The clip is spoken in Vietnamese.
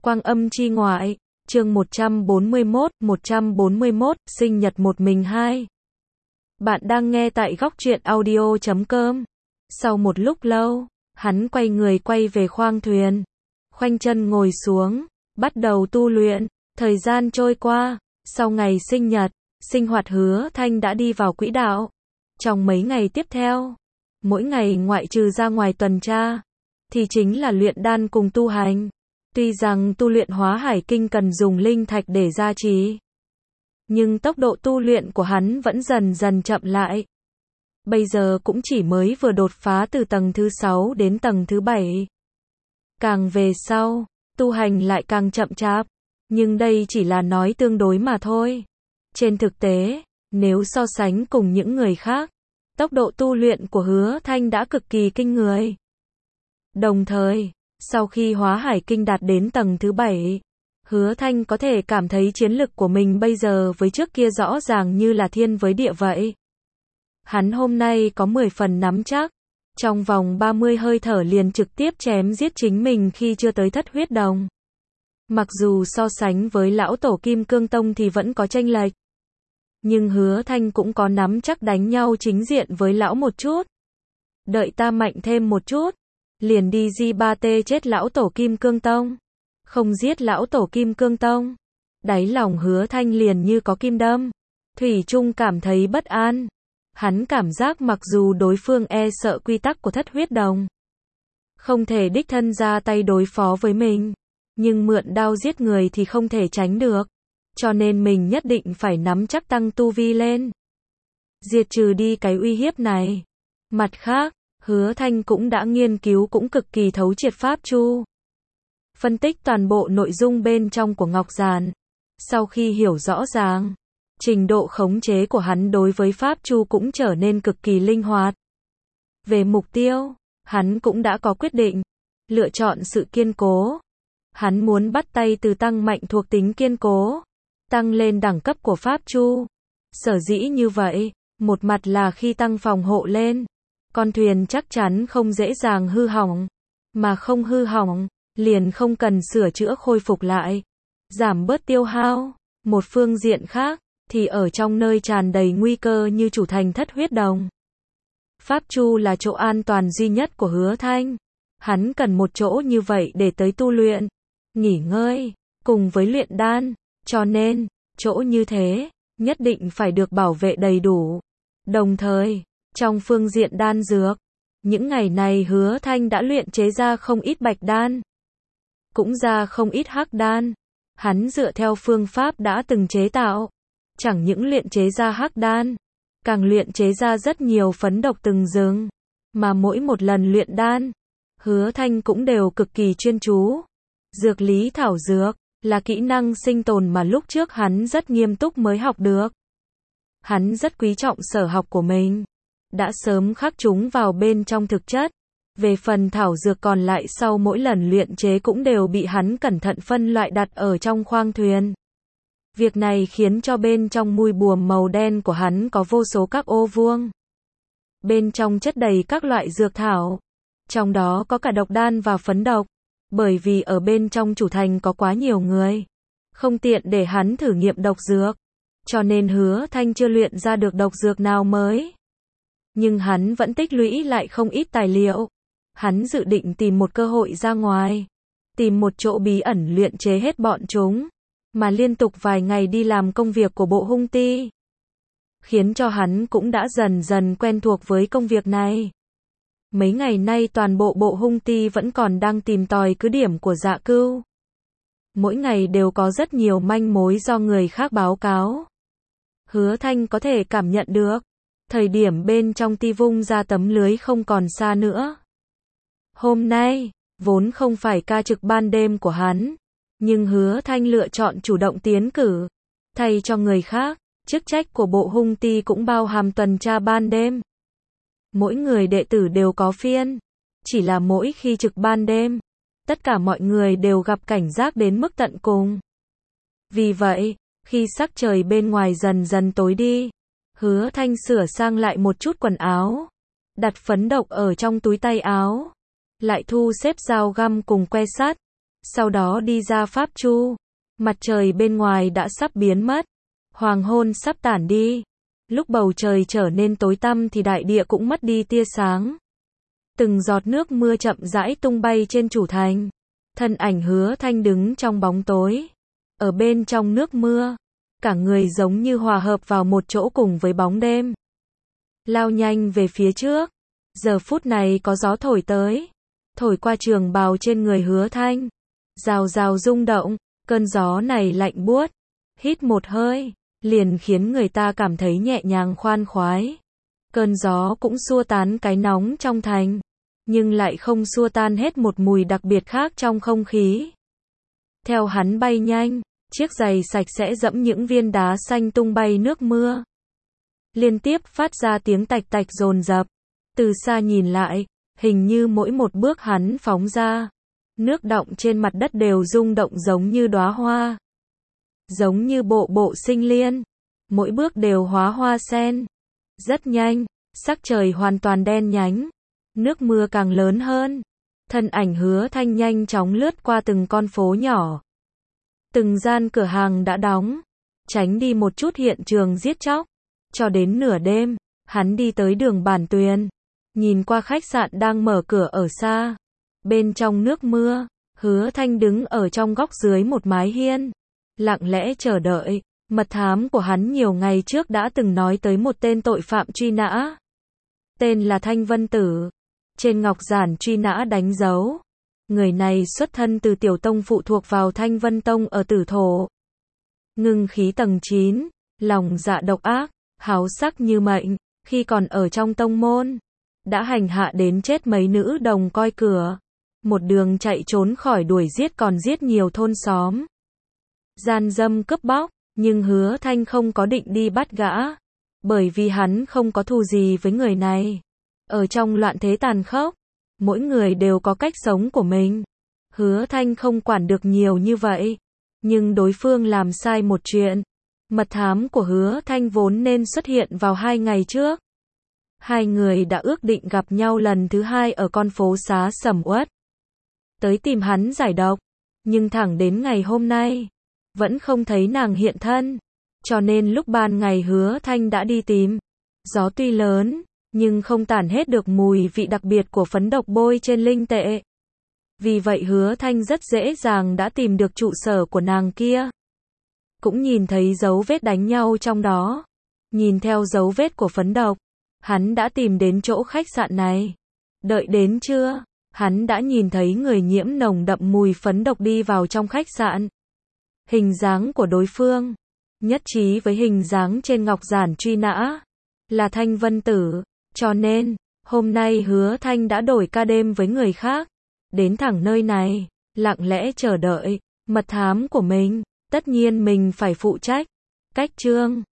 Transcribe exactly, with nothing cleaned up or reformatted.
Quang âm chi ngoại, chương một trăm bốn mươi mốt, một trăm bốn mươi mốt, sinh nhật một mình hai. Bạn đang nghe tại góc truyện audio chấm com. Sau một lúc lâu, hắn quay người quay về khoang thuyền. Khoanh chân ngồi xuống, bắt đầu tu luyện. Thời gian trôi qua, sau ngày sinh nhật, sinh hoạt Hứa Thanh đã đi vào quỹ đạo. Trong mấy ngày tiếp theo, mỗi ngày ngoại trừ ra ngoài tuần tra, thì chính là luyện đan cùng tu hành. Tuy rằng tu luyện hóa hải kinh cần dùng linh thạch để gia trì, nhưng tốc độ tu luyện của hắn vẫn dần dần chậm lại. Bây giờ cũng chỉ mới vừa đột phá từ tầng thứ sáu đến tầng thứ bảy. Càng về sau, tu hành lại càng chậm chạp. Nhưng đây chỉ là nói tương đối mà thôi. Trên thực tế, nếu so sánh cùng những người khác, tốc độ tu luyện của Hứa Thanh đã cực kỳ kinh người. Đồng thời, sau khi hóa hải kinh đạt đến tầng thứ bảy, Hứa Thanh có thể cảm thấy chiến lực của mình bây giờ với trước kia rõ ràng như là thiên với địa vậy. Hắn hôm nay có mười phần nắm chắc, trong vòng ba mươi hơi thở liền trực tiếp chém giết chính mình khi chưa tới thất huyết đồng. Mặc dù so sánh với lão tổ Kim Cương Tông thì vẫn có chênh lệch, nhưng Hứa Thanh cũng có nắm chắc đánh nhau chính diện với lão một chút. Đợi ta mạnh thêm một chút, liền đi di ba tê chết lão tổ Kim Cương Tông, không giết lão tổ Kim Cương Tông. Đáy lòng Hứa Thanh liền như có kim đâm, thủy chung cảm thấy bất an. Hắn cảm giác mặc dù đối phương e sợ quy tắc của thất huyết đồng, không thể đích thân ra tay đối phó với mình, nhưng mượn đao giết người thì không thể tránh được, cho nên mình nhất định phải nắm chắc tăng tu vi lên, diệt trừ đi cái uy hiếp này. Mặt khác, Hứa Thanh cũng đã nghiên cứu cũng cực kỳ thấu triệt Pháp Chu, phân tích toàn bộ nội dung bên trong của Ngọc Giản. Sau khi hiểu rõ ràng, trình độ khống chế của hắn đối với Pháp Chu cũng trở nên cực kỳ linh hoạt. Về mục tiêu, hắn cũng đã có quyết định, lựa chọn sự kiên cố. Hắn muốn bắt tay từ tăng mạnh thuộc tính kiên cố, tăng lên đẳng cấp của Pháp Chu. Sở dĩ như vậy, một mặt là khi tăng phòng hộ lên, con thuyền chắc chắn không dễ dàng hư hỏng, mà không hư hỏng, liền không cần sửa chữa khôi phục lại, giảm bớt tiêu hao. Một phương diện khác, thì ở trong nơi tràn đầy nguy cơ như chủ thành thất huyết đồng, Pháp Chu là chỗ an toàn duy nhất của Hứa Thanh. Hắn cần một chỗ như vậy để tới tu luyện, nghỉ ngơi, cùng với luyện đan, cho nên, chỗ như thế, nhất định phải được bảo vệ đầy đủ. Đồng thời, trong phương diện đan dược, những ngày này Hứa Thanh đã luyện chế ra không ít bạch đan, cũng ra không ít hắc đan. Hắn dựa theo phương pháp đã từng chế tạo, chẳng những luyện chế ra hắc đan, càng luyện chế ra rất nhiều phấn độc từng rừng, mà mỗi một lần luyện đan, Hứa Thanh cũng đều cực kỳ chuyên chú. Dược lý thảo dược là kỹ năng sinh tồn mà lúc trước hắn rất nghiêm túc mới học được. Hắn rất quý trọng sở học của mình, đã sớm khắc chúng vào bên trong thực chất. Về phần thảo dược còn lại sau mỗi lần luyện chế cũng đều bị hắn cẩn thận phân loại đặt ở trong khoang thuyền. Việc này khiến cho bên trong mui buồm màu đen của hắn có vô số các ô vuông. Bên trong chất đầy các loại dược thảo, trong đó có cả độc đan và phấn độc. Bởi vì ở bên trong chủ thành có quá nhiều người, không tiện để hắn thử nghiệm độc dược, cho nên Hứa Thanh chưa luyện ra được độc dược nào mới. Nhưng hắn vẫn tích lũy lại không ít tài liệu. Hắn dự định tìm một cơ hội ra ngoài, tìm một chỗ bí ẩn luyện chế hết bọn chúng, mà liên tục vài ngày đi làm công việc của bộ hung ti, khiến cho hắn cũng đã dần dần quen thuộc với công việc này. Mấy ngày nay toàn bộ bộ hung ti vẫn còn đang tìm tòi cứ điểm của Dạ Cưu. Mỗi ngày đều có rất nhiều manh mối do người khác báo cáo. Hứa Thanh có thể cảm nhận được, thời điểm bên trong ti vung ra tấm lưới không còn xa nữa. Hôm nay, vốn không phải ca trực ban đêm của hắn, nhưng Hứa Thanh lựa chọn chủ động tiến cử, thay cho người khác. Chức trách của bộ hung ti cũng bao hàm tuần tra ban đêm. Mỗi người đệ tử đều có phiên, chỉ là mỗi khi trực ban đêm, tất cả mọi người đều gặp cảnh giác đến mức tận cùng. Vì vậy, khi sắc trời bên ngoài dần dần tối đi, Hứa Thanh sửa sang lại một chút quần áo, đặt phấn độc ở trong túi tay áo, lại thu xếp dao găm cùng que sắt, Sau đó đi ra pháp chu. Mặt trời bên ngoài đã sắp biến mất. Hoàng hôn sắp tản đi. Lúc bầu trời trở nên tối tăm thì đại địa cũng mất đi tia sáng. Từng giọt nước mưa chậm rãi tung bay trên chủ thành. Thân ảnh Hứa Thanh đứng trong bóng tối. Ở bên trong nước mưa. Cả người giống như hòa hợp vào một chỗ cùng với bóng đêm. Lao nhanh về phía trước. Giờ phút này có gió thổi tới. Thổi qua trường bào trên người Hứa Thanh. Rào rào rung động. Cơn gió này lạnh buốt. Hít một hơi. Liền khiến người ta cảm thấy nhẹ nhàng khoan khoái. Cơn gió cũng xua tán cái nóng trong thành. Nhưng lại không xua tan hết một mùi đặc biệt khác trong không khí. Theo hắn bay nhanh. Chiếc giày sạch sẽ dẫm những viên đá xanh tung bay nước mưa. Liên tiếp phát ra tiếng tạch tạch dồn dập. Từ xa nhìn lại, hình như mỗi một bước hắn phóng ra, nước đọng trên mặt đất đều rung động giống như đóa hoa. Giống như bộ bộ sinh liên. Mỗi bước đều hóa hoa sen. Rất nhanh, sắc trời hoàn toàn đen nhánh. Nước mưa càng lớn hơn. Thân ảnh Hứa Thanh nhanh chóng lướt qua từng con phố nhỏ. Từng gian cửa hàng đã đóng. Tránh đi một chút hiện trường giết chóc. Cho đến nửa đêm, hắn đi tới đường Bản Tuyền. Nhìn qua khách sạn đang mở cửa ở xa. Bên trong nước mưa, Hứa Thanh đứng ở trong góc dưới một mái hiên. Lặng lẽ chờ đợi. Mật thám của hắn nhiều ngày trước đã từng nói tới một tên tội phạm truy nã. Tên là Thanh Vân Tử. Trên ngọc giản truy nã đánh dấu. Người này xuất thân từ tiểu tông phụ thuộc vào Thanh Vân Tông ở Tử Thổ. Ngưng khí tầng chín, lòng dạ độc ác, háo sắc như mệnh, khi còn ở trong tông môn. Đã hành hạ đến chết mấy nữ đồng coi cửa. Một đường chạy trốn khỏi đuổi giết còn giết nhiều thôn xóm. Gian dâm cướp bóc, nhưng Hứa Thanh không có định đi bắt gã. Bởi vì hắn không có thù gì với người này. Ở trong loạn thế tàn khốc, mỗi người đều có cách sống của mình. Hứa Thanh không quản được nhiều như vậy. Nhưng đối phương làm sai một chuyện. Mật thám của Hứa Thanh vốn nên xuất hiện vào hai ngày trước. Hai người đã ước định gặp nhau lần thứ hai ở con phố xá sầm uất. Tới tìm hắn giải độc. Nhưng thẳng đến ngày hôm nay, vẫn không thấy nàng hiện thân. Cho nên lúc ban ngày Hứa Thanh đã đi tìm. Gió tuy lớn, nhưng không tản hết được mùi vị đặc biệt của phấn độc bôi trên linh tệ. Vì vậy Hứa Thanh rất dễ dàng đã tìm được trụ sở của nàng kia. Cũng nhìn thấy dấu vết đánh nhau trong đó. Nhìn theo dấu vết của phấn độc, hắn đã tìm đến chỗ khách sạn này. Đợi đến trưa, hắn đã nhìn thấy người nhiễm nồng đậm mùi phấn độc đi vào trong khách sạn. Hình dáng của đối phương nhất trí với hình dáng trên ngọc giản truy nã, là Thanh Vân Tử. Cho nên, hôm nay Hứa Thanh đã đổi ca đêm với người khác. Đến thẳng nơi này, lặng lẽ chờ đợi mật thám của mình. Tất nhiên mình phải phụ trách. Cách chương